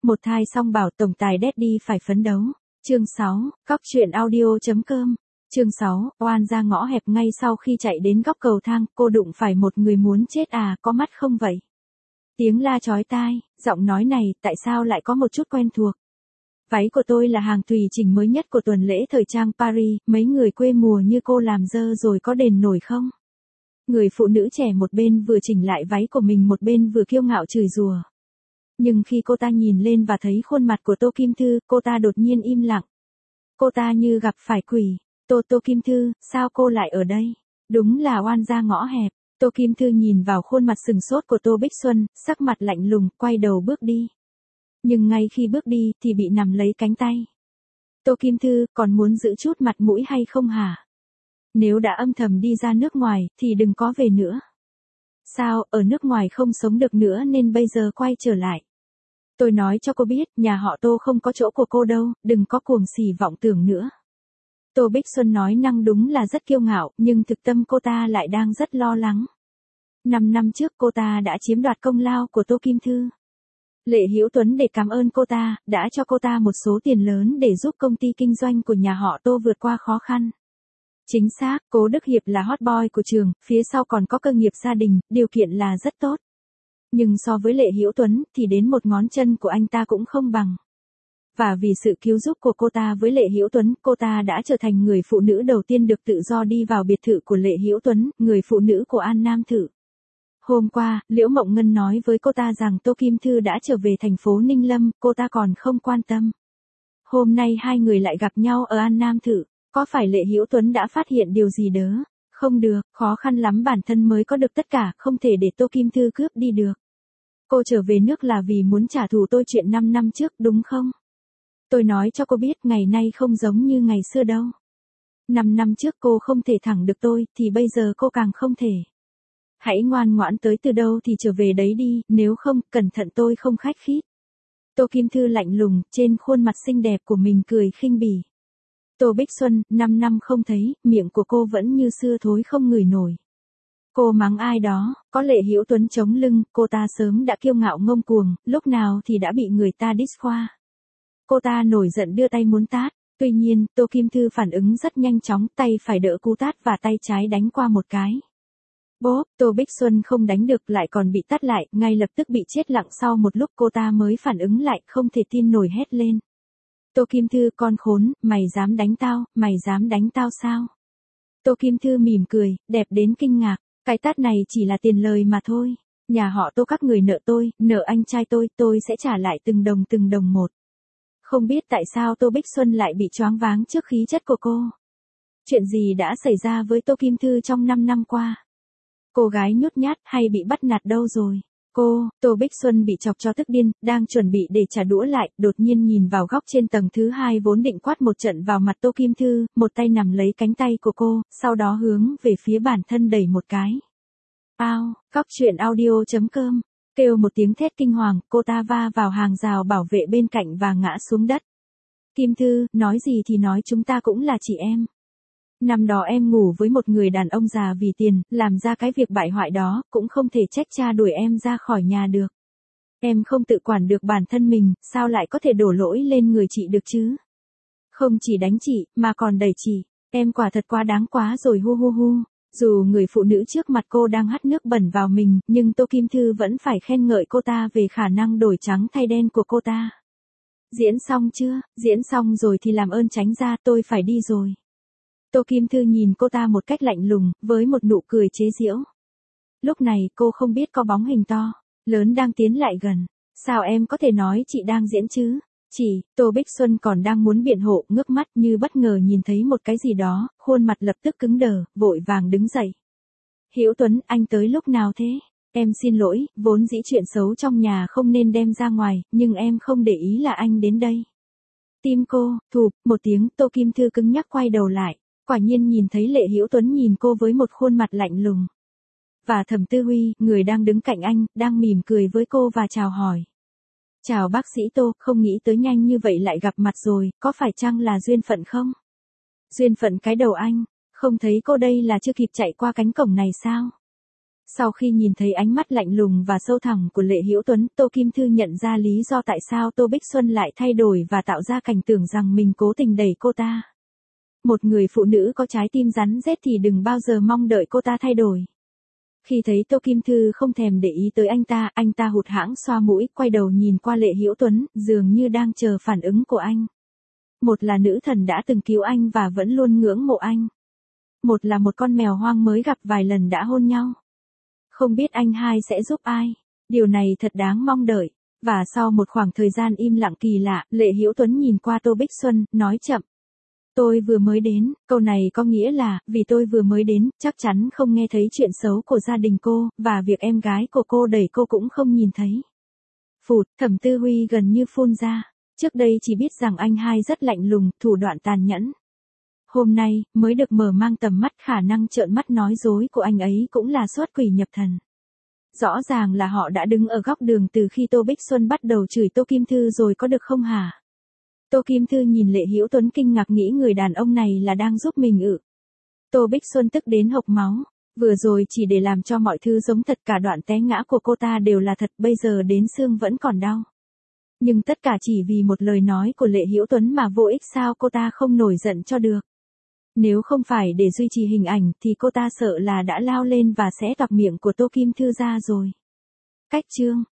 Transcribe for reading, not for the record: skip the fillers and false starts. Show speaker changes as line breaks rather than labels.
Một thai song bảo tổng tài Daddy phải phấn đấu. Chương 6, Cóc truyện audio.com. Chương 6, oan ra ngõ hẹp. Ngay sau khi chạy đến góc cầu thang, cô đụng phải một người muốn chết à, có mắt không vậy? Tiếng la chói tai, giọng nói này, tại sao lại có một chút quen thuộc? Váy của tôi là hàng tùy chỉnh mới nhất của tuần lễ thời trang Paris, mấy người quê mùa như cô làm dơ rồi có đền nổi không? Người phụ nữ trẻ một bên vừa chỉnh lại váy của mình một bên vừa kiêu ngạo chửi rủa. Nhưng khi cô ta nhìn lên và thấy khuôn mặt của Tô Kim Thư, cô ta đột nhiên im lặng. Cô ta như gặp phải quỷ. Tô Kim Thư, sao cô lại ở đây? Đúng là oan ra ngõ hẹp. Tô Kim Thư nhìn vào khuôn mặt sừng sốt của Tô Bích Xuân, sắc mặt lạnh lùng, quay đầu bước đi. Nhưng ngay khi bước đi thì bị nắm lấy cánh tay. Tô Kim Thư, còn muốn giữ chút mặt mũi hay không hả? Nếu đã âm thầm đi ra nước ngoài thì đừng có về nữa. Sao, ở nước ngoài không sống được nữa nên bây giờ quay trở lại? Tôi nói cho cô biết, nhà họ Tô không có chỗ của cô đâu, đừng có cuồng xỉ vọng tưởng nữa. Tô Bích Xuân nói năng đúng là rất kiêu ngạo, nhưng thực tâm cô ta lại đang rất lo lắng. 5 năm trước cô ta đã chiếm đoạt công lao của Tô Kim Thư. Lệ Hữu Tuấn để cảm ơn cô ta, đã cho cô ta một số tiền lớn để giúp công ty kinh doanh của nhà họ Tô vượt qua khó khăn. Chính xác, Cố Đức Hiệp là hot boy của trường, phía sau còn có cơ nghiệp gia đình, điều kiện là rất tốt. Nhưng so với Lệ Hữu Tuấn thì đến một ngón chân của anh ta cũng không bằng. Và vì sự cứu giúp của cô ta với Lệ Hữu Tuấn, cô ta đã trở thành người phụ nữ đầu tiên được tự do đi vào biệt thự của Lệ Hữu Tuấn, người phụ nữ của An Nam Thử. Hôm qua, Liễu Mộng Ngân nói với cô ta rằng Tô Kim Thư đã trở về thành phố Ninh Lâm, cô ta còn không quan tâm. Hôm nay hai người lại gặp nhau ở An Nam Thử, có phải Lệ Hữu Tuấn đã phát hiện điều gì đó? Không được, khó khăn lắm bản thân mới có được tất cả, không thể để Tô Kim Thư cướp đi được. Cô trở về nước là vì muốn trả thù tôi chuyện 5 năm trước đúng không? Tôi nói cho cô biết ngày nay không giống như ngày xưa đâu. 5 năm trước cô không thể thẳng được tôi, thì bây giờ cô càng không thể. Hãy ngoan ngoãn tới từ đâu thì trở về đấy đi, nếu không, cẩn thận tôi không khách khí. Tô Kim Thư lạnh lùng, trên khuôn mặt xinh đẹp của mình cười khinh bỉ. Tô Bích Xuân, 5 năm không thấy, miệng của cô vẫn như xưa thối không ngửi nổi. Cô mắng ai đó, có Lệ Hữu Tuấn chống lưng, cô ta sớm đã kiêu ngạo ngông cuồng, lúc nào thì đã bị người ta diss khoa. Cô ta nổi giận đưa tay muốn tát, tuy nhiên, Tô Kim Thư phản ứng rất nhanh chóng, tay phải đỡ cú tát và tay trái đánh qua một cái. Bốp, Tô Bích Xuân không đánh được lại còn bị tát lại, ngay lập tức bị chết lặng, sau một lúc cô ta mới phản ứng lại, không thể tin nổi hét lên. Tô Kim Thư, con khốn, mày dám đánh tao, mày dám đánh tao sao? Tô Kim Thư mỉm cười, đẹp đến kinh ngạc, cái tát này chỉ là tiền lời mà thôi. Nhà họ Tô các người nợ tôi, nợ anh trai tôi sẽ trả lại từng đồng một. Không biết tại sao Tô Bích Xuân lại bị choáng váng trước khí chất của cô. Chuyện gì đã xảy ra với Tô Kim Thư trong 5 năm qua? Cô gái nhút nhát hay bị bắt nạt đâu rồi? Tô Bích Xuân bị chọc cho tức điên, đang chuẩn bị để trả đũa lại, đột nhiên nhìn vào góc trên tầng thứ 2 vốn định quát một trận vào mặt Tô Kim Thư, một tay nắm lấy cánh tay của cô, sau đó hướng về phía bản thân đẩy một cái. Ao, Cóc truyện audio.com. Kêu một tiếng thét kinh hoàng, cô ta va vào hàng rào bảo vệ bên cạnh và ngã xuống đất. Kim Thư, nói gì thì nói, chúng ta cũng là chị em. Năm đó em ngủ với một người đàn ông già vì tiền, làm ra cái việc bại hoại đó, cũng không thể trách cha đuổi em ra khỏi nhà được. Em không tự quản được bản thân mình, sao lại có thể đổ lỗi lên người chị được chứ? Không chỉ đánh chị, mà còn đẩy chị, em quả thật quá đáng quá rồi hu hu hu. Dù người phụ nữ trước mặt cô đang hắt nước bẩn vào mình, nhưng Tô Kim Thư vẫn phải khen ngợi cô ta về khả năng đổi trắng thay đen của cô ta. Diễn xong chưa? Diễn xong rồi thì làm ơn tránh ra, tôi phải đi rồi. Tô Kim Thư nhìn cô ta một cách lạnh lùng, với một nụ cười chế giễu. Lúc này cô không biết có bóng hình to, lớn đang tiến lại gần. Sao em có thể nói chị đang diễn chứ? Tô Bích Xuân còn đang muốn biện hộ, ngước mắt như bất ngờ nhìn thấy một cái gì đó, khuôn mặt lập tức cứng đờ, vội vàng đứng dậy. Hữu Tuấn, anh tới lúc nào thế? Em xin lỗi, vốn dĩ chuyện xấu trong nhà không nên đem ra ngoài, nhưng em không để ý là anh đến đây. Tim cô, thụp, một tiếng, Tô Kim Thư cứng nhắc quay đầu lại, quả nhiên nhìn thấy Lệ Hữu Tuấn nhìn cô với một khuôn mặt lạnh lùng. Và Thẩm Tư Huy, người đang đứng cạnh anh, đang mỉm cười với cô và chào hỏi. Chào bác sĩ Tô, không nghĩ tới nhanh như vậy lại gặp mặt rồi, có phải chăng là duyên phận không? Duyên phận cái đầu anh, không thấy cô đây là chưa kịp chạy qua cánh cổng này sao? Sau khi nhìn thấy ánh mắt lạnh lùng và sâu thẳm của Lệ Hữu Tuấn, Tô Kim Thư nhận ra lý do tại sao Tô Bích Xuân lại thay đổi và tạo ra cảnh tưởng rằng mình cố tình đẩy cô ta. Một người phụ nữ có trái tim rắn rết thì đừng bao giờ mong đợi cô ta thay đổi. Khi thấy Tô Kim Thư không thèm để ý tới anh ta hụt hẫng xoa mũi, quay đầu nhìn qua Lệ Hữu Tuấn, dường như đang chờ phản ứng của anh. Một là nữ thần đã từng cứu anh và vẫn luôn ngưỡng mộ anh. Một là một con mèo hoang mới gặp vài lần đã hôn nhau. Không biết anh hai sẽ giúp ai. Điều này thật đáng mong đợi. Và sau một khoảng thời gian im lặng kỳ lạ, Lệ Hữu Tuấn nhìn qua Tô Bích Xuân, nói chậm. Tôi vừa mới đến, câu này có nghĩa là, vì tôi vừa mới đến, chắc chắn không nghe thấy chuyện xấu của gia đình cô, và việc em gái của cô đẩy cô cũng không nhìn thấy. Phụt, Thẩm Tư Huy gần như phun ra. Trước đây chỉ biết rằng anh hai rất lạnh lùng, thủ đoạn tàn nhẫn. Hôm nay, mới được mở mang tầm mắt, khả năng trợn mắt nói dối của anh ấy cũng là xuất quỷ nhập thần. Rõ ràng là họ đã đứng ở góc đường từ khi Tô Bích Xuân bắt đầu chửi Tô Kim Thư rồi, có được không hả? Tô Kim Thư nhìn Lệ Hữu Tuấn kinh ngạc, nghĩ người đàn ông này là đang giúp mình ư? Tô Bích Xuân tức đến hộc máu. Vừa rồi chỉ để làm cho mọi thứ giống thật, cả đoạn té ngã của cô ta đều là thật, bây giờ đến xương vẫn còn đau. Nhưng tất cả chỉ vì một lời nói của Lệ Hữu Tuấn mà vô ích, sao cô ta không nổi giận cho được? Nếu không phải để duy trì hình ảnh thì cô ta sợ là đã lao lên và xé toạc miệng của Tô Kim Thư ra rồi. Cách chương